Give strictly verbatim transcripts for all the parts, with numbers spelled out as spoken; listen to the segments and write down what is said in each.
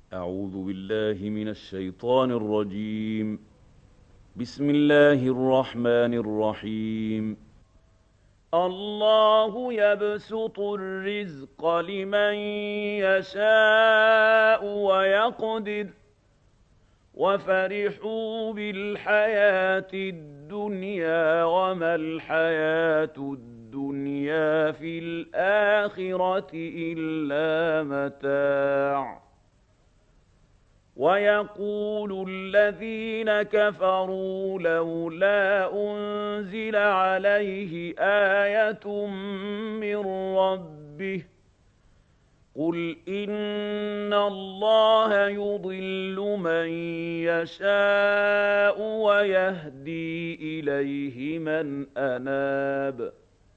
أعوذ بالله من الشيطان الرجيم. بسم الله الرحمن الرحيم. الله يبسط الرزق لمن يشاء ويقدر وفرحوا بالحياة الدنيا وما الحياة الدنيا في الآخرة إلا متاع. ويقول الذين كفروا لولا أنزل عليه آية من ربه قل إن الله يضل من يشاء ويهدي إليه من أناب.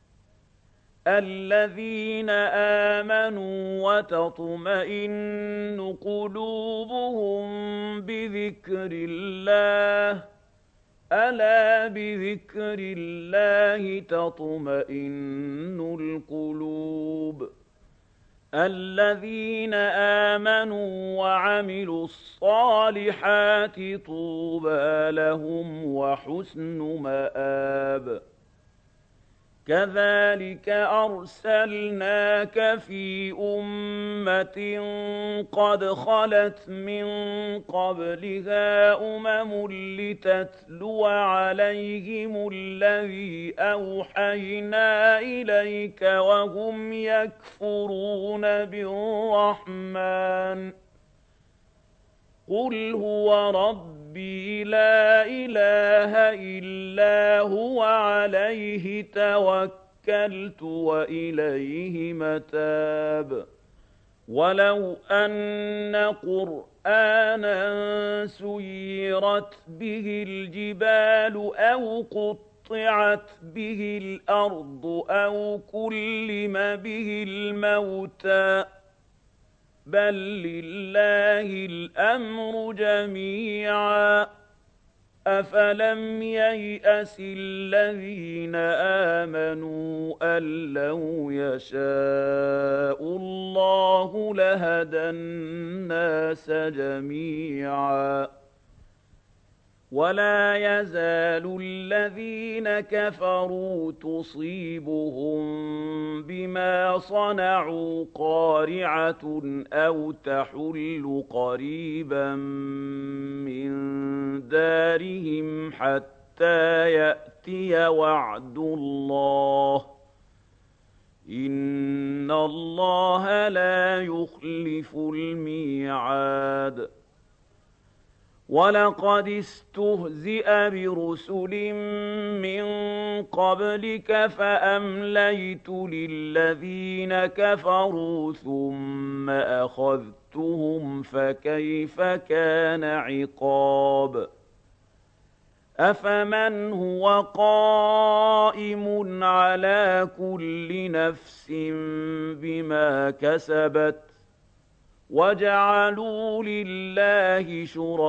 الذين آمنوا وتطمئن قلوبهم بذكر الله ألا بذكر الله تطمئن القلوب. الذين آمنوا وعملوا الصالحات طوبى لهم وحسن مآب. كذلك أرسلناك في أمة قد خلت من قبلها أمم لتتلو عليهم الذي أوحينا إليك وهم يكفرون بالرحمن قل هو ربي لا إله إلا هو عليه توكلت وإليه متاب. ولو أن قرآنا سيرت به الجبال أو قطعت به الأرض أو كلم به الموتى بل لله الأمر جميعا. أفلم ييأس الذين آمنوا أن لو يشاء الله لهدى الناس جميعا. ولا يزال الذين كفروا تصيبهم بما صنعوا قارعة أو تحل قريبا من دارهم حتى يأتي وعد الله إن الله لا يخلف الميعاد. ولقد استهزئ برسل من قبلك فأمليت للذين كفروا ثم أخذتهم فكيف كان عقاب. أفمن هو قائم على كل نفس بما كسبت وجعلوا لله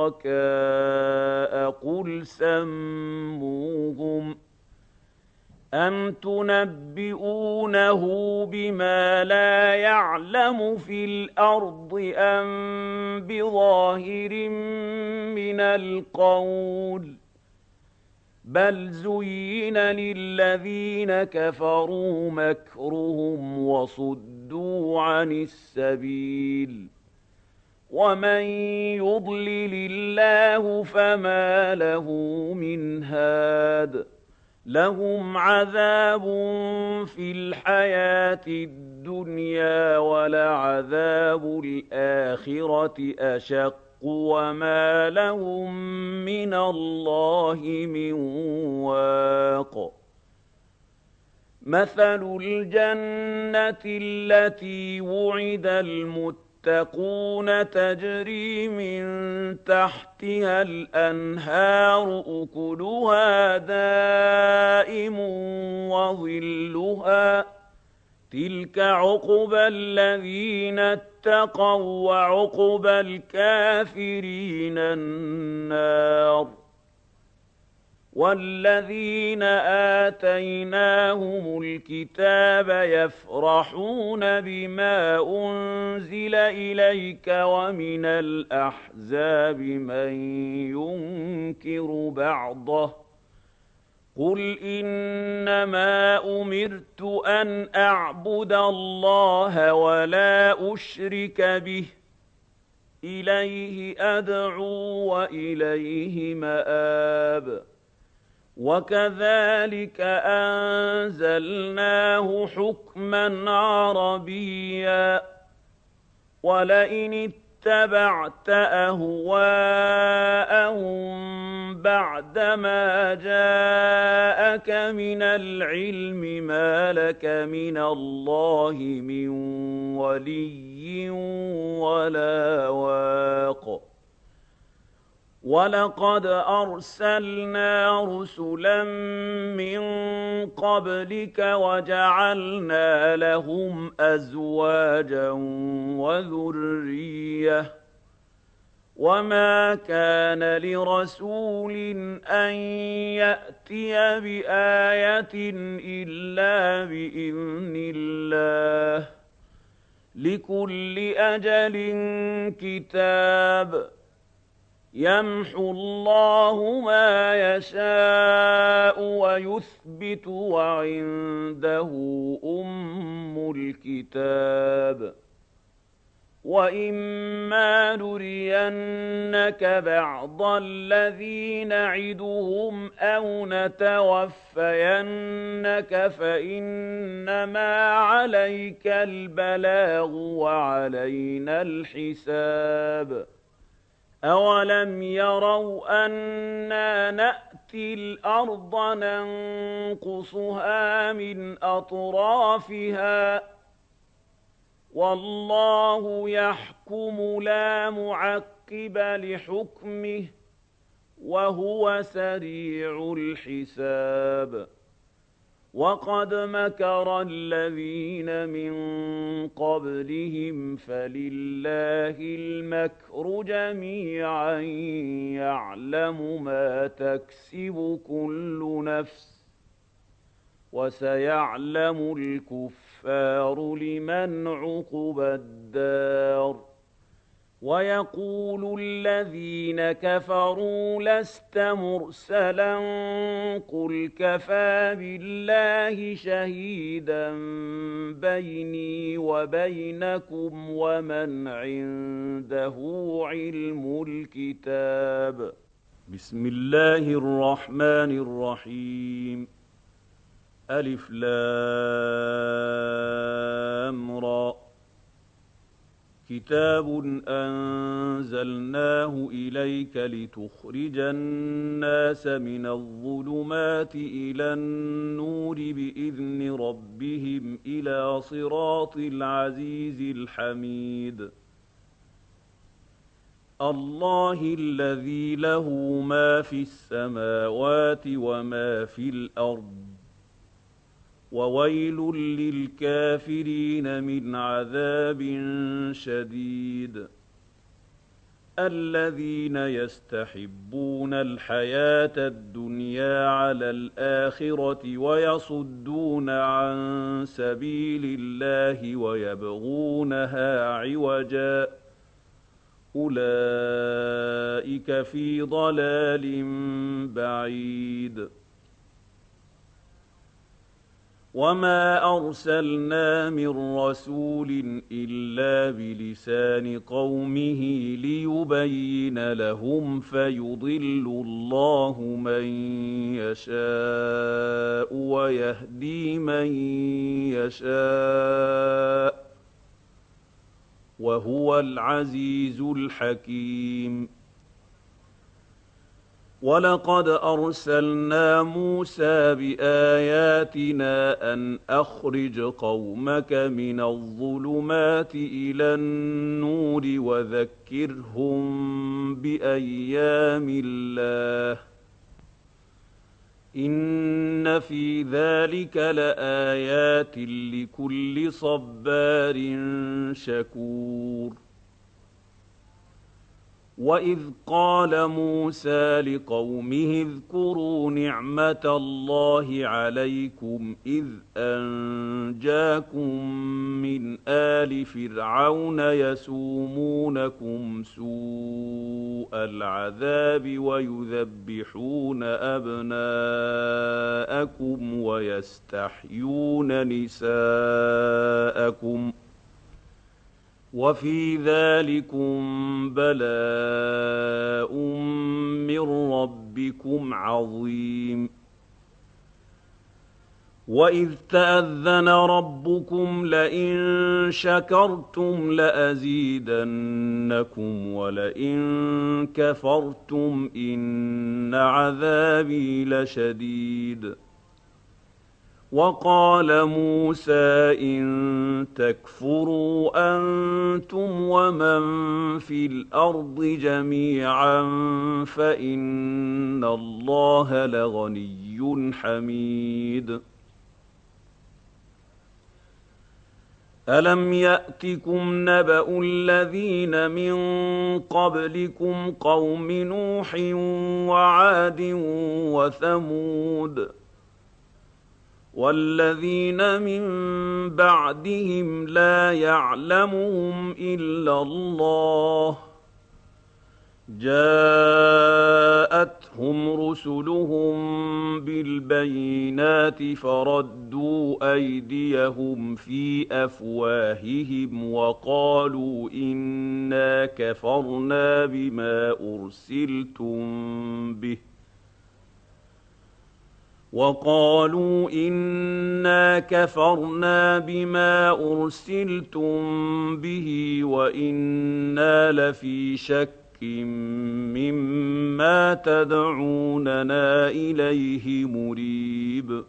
شركاء قل سموهم أم تنبئونه بما لا يعلم في الأرض أم بظاهر من القول بل زين للذين كفروا مكرهم وصدوا عن السبيل ومن يضلل الله فما له من هاد. لهم عذاب في الحياة الدنيا ولعذاب الآخرة أشق وما لهم من الله من واق. مثل الجنة التي وعد المتقون تجري من تحتها الأنهار أكلها دائم وظلها تلك عقبى الذين اتقوا وعقبى الكافرين النار. وَالَّذِينَ آتَيْنَاهُمُ الْكِتَابَ يَفْرَحُونَ بِمَا أُنزِلَ إِلَيْكَ وَمِنَ الْأَحْزَابِ مَن يُنكِرُ بَعْضَهُ ۚ قُلْ إِنَّمَا أُمِرْتُ أَنْ أَعْبُدَ اللَّهَ وَلَا أُشْرِكَ بِهِ ۚ إِلَيْهِ أَدْعُو وَإِلَيْهِ مَآبِ. وَكَذَلِكَ أَنزَلْنَاهُ حُكْمًا عَرَبِيًّا ۚ وَلَئِنِ اتَّبَعْتَ أَهْوَاءَهُم بَعْدَمَا جَاءَكَ مِنَ الْعِلْمِ مَا لَكَ مِنَ اللَّهِ مِن وَلِيٍّ وَلَا وَاقٍ. وَلَقَدْ أَرْسَلْنَا رُسُلًا مِّن قَبْلِكَ وَجَعَلْنَا لَهُمْ أَزْوَاجًا وَذُرِّيَّةً ۚ وَمَا كَانَ لِرَسُولٍ أَن يَأْتِيَ بِآيَةٍ إِلَّا بِإِذْنِ اللَّهِ ۗ لِكُلِّ أَجَلٍ كِتَابٌ. يَمْحُو اللَّهُ مَا يَشَاءُ وَيُثْبِتُ ۖ وَعِندَهُ أُمُّ الْكِتَابِ. وَإِمَّا نُرِيَنَّكَ بَعْضَ الَّذِي نَعِدُهُمْ أَوْ نَتَوَفَّيَنَّكَ فَإِنَّمَا عَلَيْكَ الْبَلَاغُ وَعَلَيْنَا الْحِسَابُ. أَوَلَمْ يَرَوْا أَنَّا نَأْتِي الْأَرْضَ نَنقُصُهَا مِنْ أَطْرَافِهَا ۚ وَاللَّهُ يَحْكُمُ لَا مُعَقِّبَ لِحُكْمِهِ ۚ وَهُوَ سَرِيعُ الْحِسَابِ. وَقَدْ مَكَرَ الَّذِينَ مِن قَبْلِهِمْ فَلِلَّهِ الْمَكْرُ جَمِيعًا يَعْلَمُ مَا تَكْسِبُ كُلُّ نَفْسٍ ۗ وَسَيَعْلَمُ الْكُفَّارُ لِمَنْ عُقْبَى الدَّارِ. وَيَقُولُ الَّذِينَ كَفَرُوا لَسْتَ مُرْسَلًا ۚ قُلْ كَفَىٰ بِاللَّهِ شَهِيدًا بَيْنِي وَبَيْنَكُمْ وَمَنْ عِندَهُ عِلْمُ الْكِتَابِ. بسم الله الرحمن الرحيم. ألف لام را. كتاب أنزلناه إليك لتخرج الناس من الظلمات إلى النور بإذن ربهم إلى صراط العزيز الحميد. الله الذي له ما في السماوات وما في الأرض، وويل للكافرين من عذاب شديد. الذين يستحبون الحياة الدنيا على الآخرة ويصدون عن سبيل الله ويبغونها عوجا، أولئك في ضلال بعيد. وما أرسلنا من رسول إلا بلسان قومه ليبين لهم فيضل الله من يشاء ويهدي من يشاء، وهو العزيز الحكيم. وَلَقَدْ أَرْسَلْنَا مُوسَىٰ بِآيَاتِنَا أَنْ أَخْرِجْ قَوْمَكَ مِنَ الظُّلُمَاتِ إِلَى النُّورِ وَذَكِّرْهُم بِأَيَّامِ اللَّهِ ۚ إِنَّ فِي ذَٰلِكَ لَآيَاتٍ لِّكُلِّ صَبَّارٍ شَكُورٍ. وإذ قال موسى لقومه اذكروا نعمة الله عليكم إذ أنجاكم من آل فرعون يسومونكم سوء العذاب ويذبحون أبناءكم ويستحيون نساءكم وفي ذلكم بلاء من ربكم عظيم وإذ تأذن ربكم لئن شكرتم لأزيدنكم ولئن كفرتم إن عذابي لشديد وقال موسى إن تكفروا أنتم ومن في الأرض جميعا فإن الله لغني حميد ألم يأتكم نبأ الذين من قبلكم قوم نوح وعاد وثمود والذين من بعدهم لا يعلمهم إلا الله جاءتهم رسلهم بالبينات فردوا أيديهم في أفواههم وقالوا إنا كفرنا بما أرسلتم به وقالوا إنا كفرنا بما أرسلتم به وإنا لفي شك مما تدعوننا إليه مريب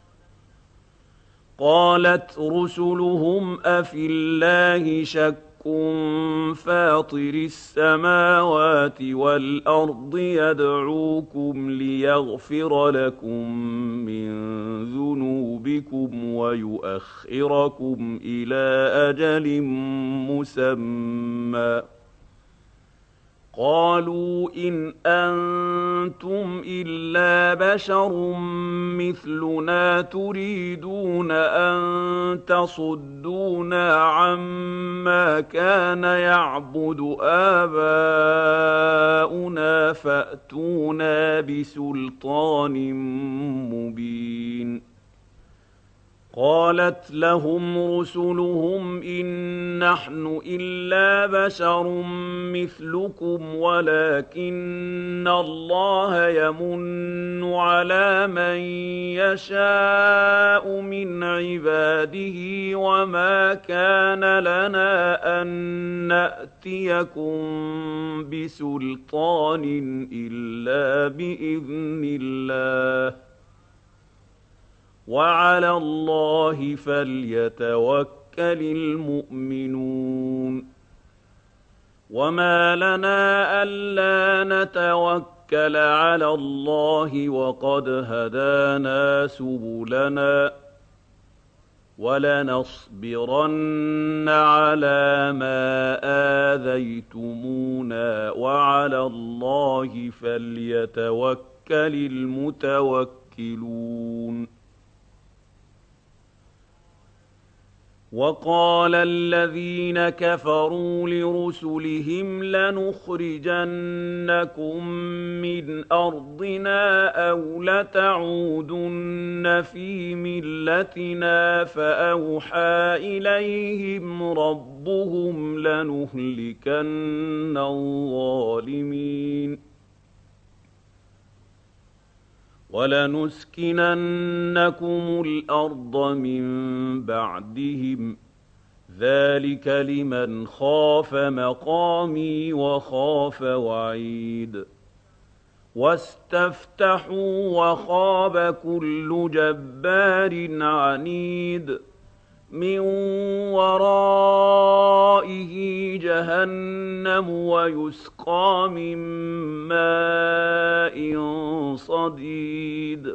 قالت رسلهم أفي الله شك فاطر السماوات والأرض يدعوكم ليغفر لكم من ذنوبكم ويؤخركم إلى أجل مسمى قالوا إن أنتم إلا بشر مثلنا تريدون أن تصدونا عما كان يعبد آباؤنا فأتونا بسلطان مبين قالت لهم رسلهم إن نحن إلا بشر مثلكم ولكن الله يمن على من يشاء من عباده وما كان لنا أن نأتيكم بسلطان إلا بإذن الله وعلى الله فليتوكل المؤمنون وما لنا ألا نتوكل على الله وقد هدانا سبلنا ولنصبرن على ما آذيتمونا وعلى الله فليتوكل المتوكلون وقال الذين كفروا لرسلهم لنخرجنكم من أرضنا أو لتعودن في ملتنا فأوحى إليهم ربهم لنهلكن الظالمين ولنسكننكم الأرض من بعدهم ذلك لمن خاف مقامي وخاف وعيد واستفتحوا وخاب كل جبار عنيد من ورائه جهنم ويسقى من ماء صديد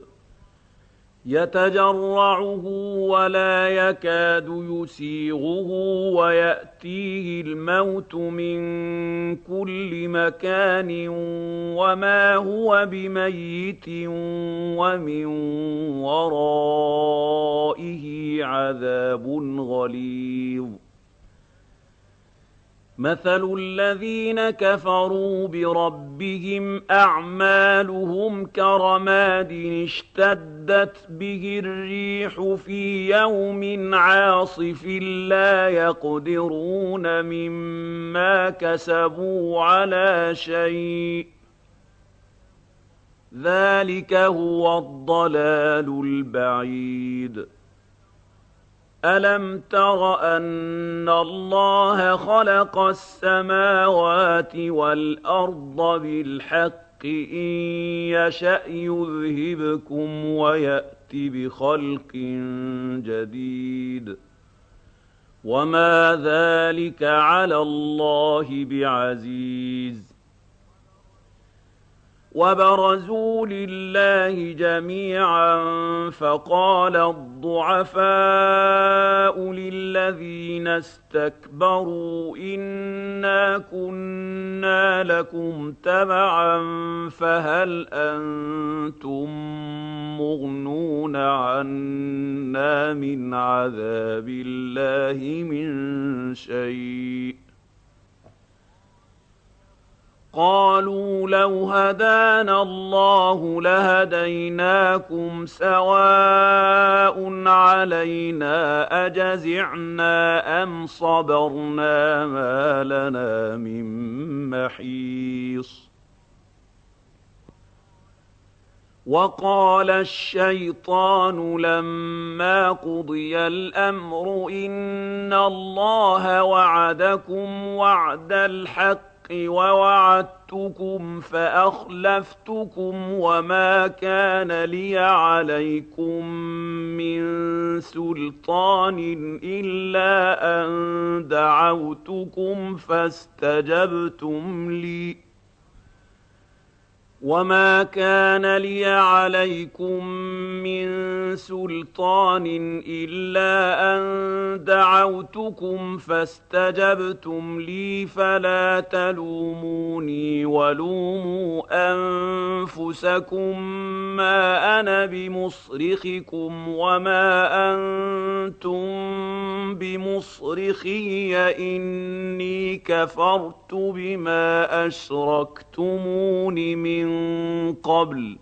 يتجرعه ولا يكاد يسيغه ويأتيه الموت من كل بمكان وما هو بميت ومن ورائه عذاب غليظ مثل الذين كفروا بربهم أعمالهم كرماد اشتدت به الريح في يوم عاصف لا يقدرون مما كسبوا على شيء ذلك هو الضلال البعيد ألم تر أن الله خلق السماوات والأرض بالحق إن يشأ يذهبكم ويأت بخلق جديد وما ذلك على الله بعزيز وبرزوا لله جميعا فقال الضعفاء للذين استكبروا إنا كنا لكم تبعا فهل أنتم مغنون عنا من عذاب الله من شيء قالوا لو هدانا الله لهديناكم سواء علينا أجزعنا أم صبرنا ما لنا من محيص وقال الشيطان لما قضي الأمر إن الله وعدكم وعد الحق ووعدتكم فأخلفتكم وما كان لي عليكم من سلطان إلا أن دعوتكم فاستجبتم لي وما كان لي عليكم من سلطان إلا أن دعوتكم فاستجبتم لي فلا تلوموني ولوموا أنفسكم ما أنا بمصرخكم وما أنتم بمصرخي إني كفرت بما أشركتمون من قبل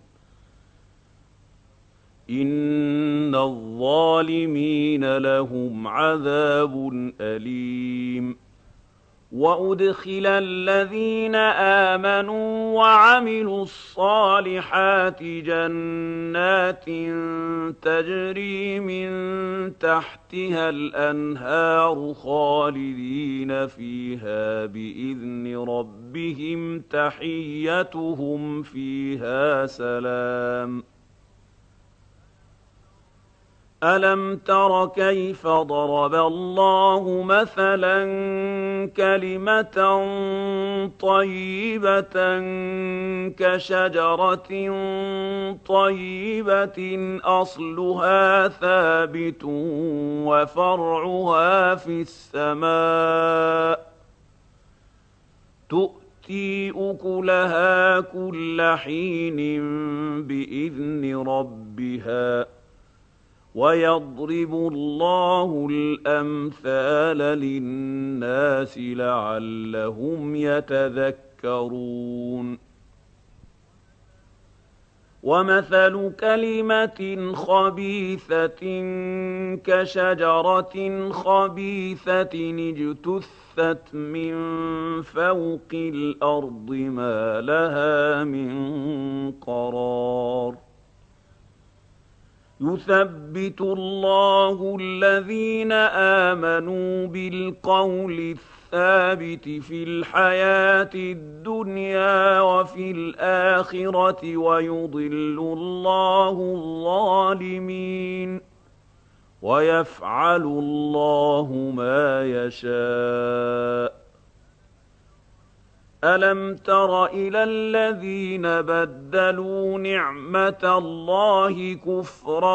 إن الظالمين لهم عذاب أليم وأدخل الذين آمنوا وعملوا الصالحات جنات تجري من تحتها الأنهار خالدين فيها بإذن ربهم تحيتهم فيها سلام ألم تر كيف ضرب الله مثلا كلمة طيبة كشجرة طيبة أصلها ثابت وفرعها في السماء تؤتي أكلها كل حين بإذن ربها ويضرب الله الأمثال للناس لعلهم يتذكرون ومثل كلمة خبيثة كشجرة خبيثة اجتثت من فوق الأرض ما لها من قرار يثبت الله الذين آمنوا بالقول الثابت في الحياة الدنيا وفي الآخرة ويضل الله الظالمين ويفعل الله ما يشاء ألم تر إلى الذين بدلوا نعمة الله كفرا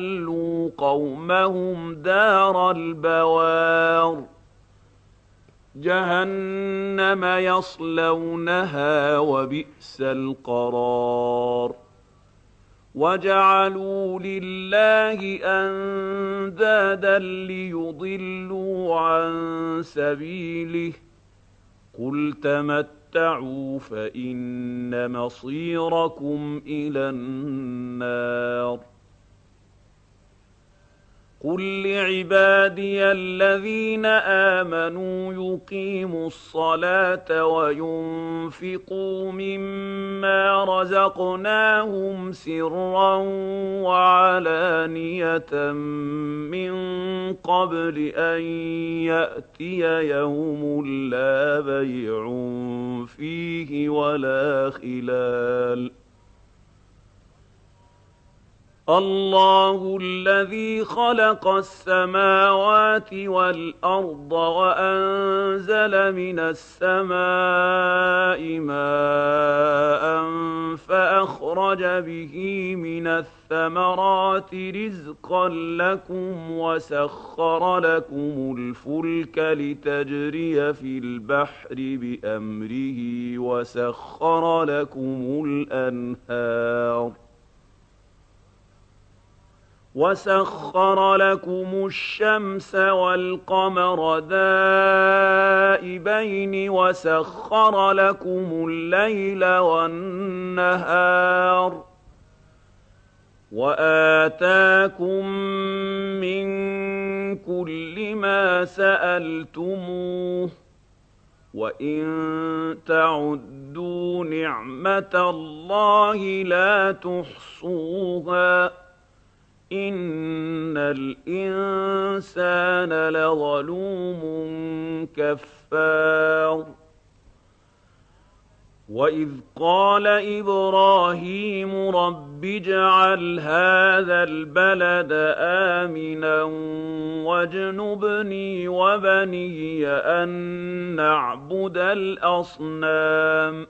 وأحلوا قومهم دار البوار جهنم يصلونها وبئس القرار وجعلوا لله أندادا ليضلوا عن سبيله قل تمتعوا فإن مصيركم إلى النار قل لعبادي الذين آمنوا يقيموا الصلاة وينفقوا مما رزقناهم سرا وعلانية من قبل أن يأتي يوم لا بيع فيه ولا خلال الله الذي خلق السماوات والأرض وأنزل من السماء ماء فأخرج به من الثمرات رزقا لكم وسخر لكم الفلك لتجري في البحر بأمره وسخر لكم الأنهار وسخر لكم الشمس والقمر دائبين وسخر لكم الليل والنهار وآتاكم من كل ما سألتموه وإن تعدوا نعمة الله لا تحصوها إن الإنسان لظلوم كفار وإذ قال إبراهيم رب اجعل هذا البلد آمنا واجنبني وبني أن نعبد الأصنام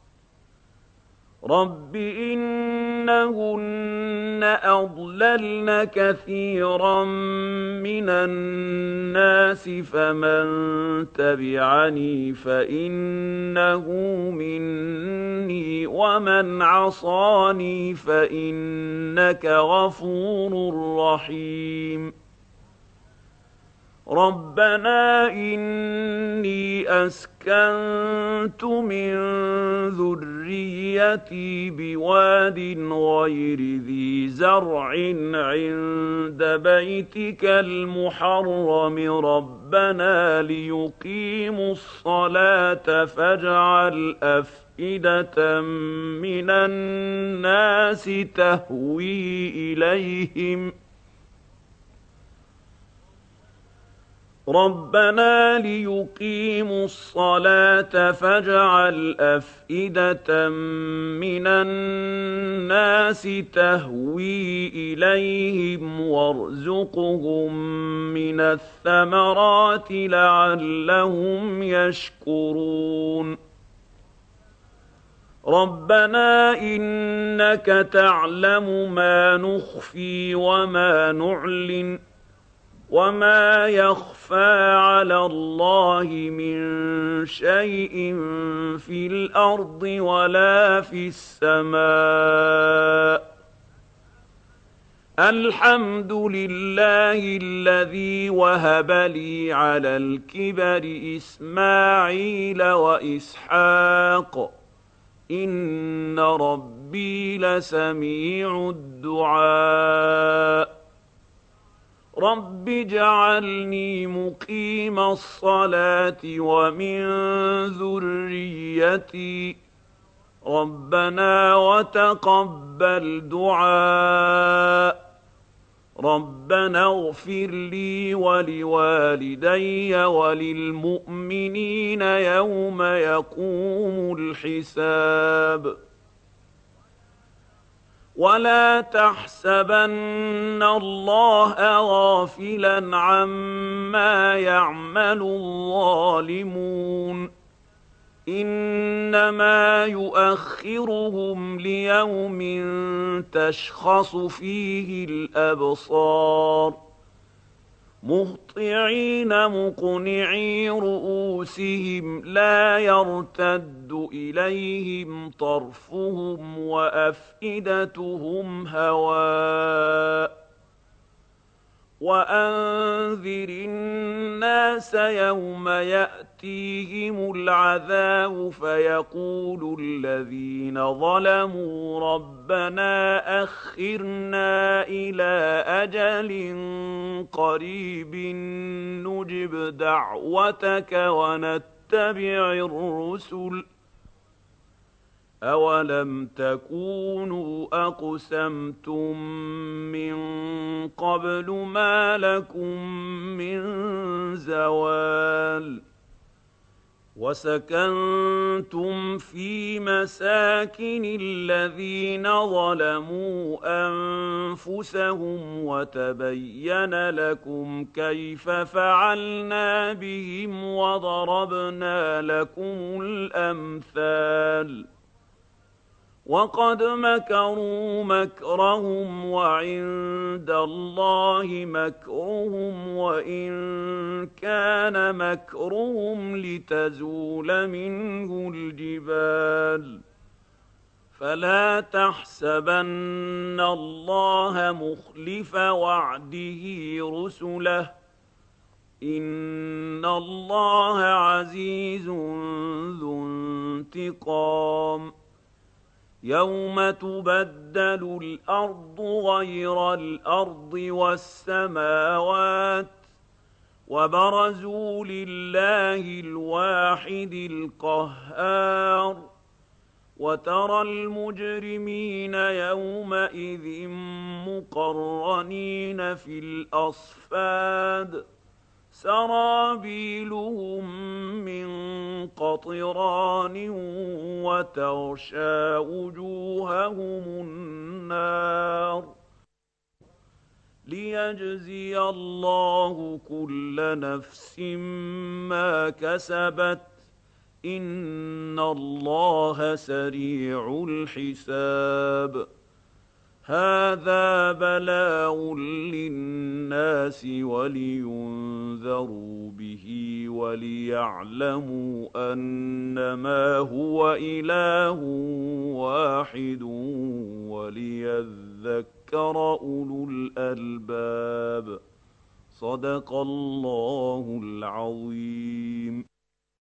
رب إنهن أضللن كثيرا من الناس فمن تبعني فإنه مني ومن عصاني فإنك غفور رحيم ربنا إني أسكنت من ذريتي بواد غير ذي زرع عند بيتك المحرم ربنا ليقيموا الصلاة فاجعل أفئدة من الناس تهوي إليهم ربنا ليقيموا الصلاة فاجعل أفئدة من الناس تهوي إليهم وارزقهم من الثمرات لعلهم يشكرون ربنا إنك تعلم ما نخفي وما نعلن وما يخفى على الله من شيء في الأرض ولا في السماء الحمد لله الذي وهب لي على الكبر إسماعيل وإسحاق إن ربي لسميع الدعاء رب اجعلني مقيم الصلاة ومن ذريتي ربنا وتقبل دعاء ربنا اغفر لي ولوالدي وللمؤمنين يوم يقوم الحساب ولا تحسبن الله غافلا عما يعمل الظالمون إنما يؤخرهم ليوم تشخص فيه الأبصار مهطعين مقنعي رؤوسهم لا يرتد إليهم طرفهم وأفئدتهم هواء وأنذر الناس يوم يأتيهم العذاب فيقول الذين ظلموا ربنا أخرنا إلى أجل قريب نجب دعوتك ونتبع الرسل أولم تكونوا أقسمتم من قبل ما لكم من زوال وسكنتم في مساكن الذين ظلموا أنفسهم وتبين لكم كيف فعلنا بهم وضربنا لكم الأمثال وقد مكروا مكرهم وعند الله مكرهم وإن كان مكرهم لتزول منه الجبال فلا تحسبن الله مخلف وعده رسله إن الله عزيز ذو انتقام يوم تبدل الأرض غير الأرض والسماوات وبرزوا لله الواحد القهار وترى المجرمين يومئذ مقرنين في الأصفاد سرابيلهم من قطران وتغشى وجوههم النار ليجزي الله كل نفس ما كسبت إن الله سريع الحساب هذا بلاغ للناس ولينذروا به وليعلموا أنما هو إله واحد وليذكر أولو الألباب صدق الله العظيم.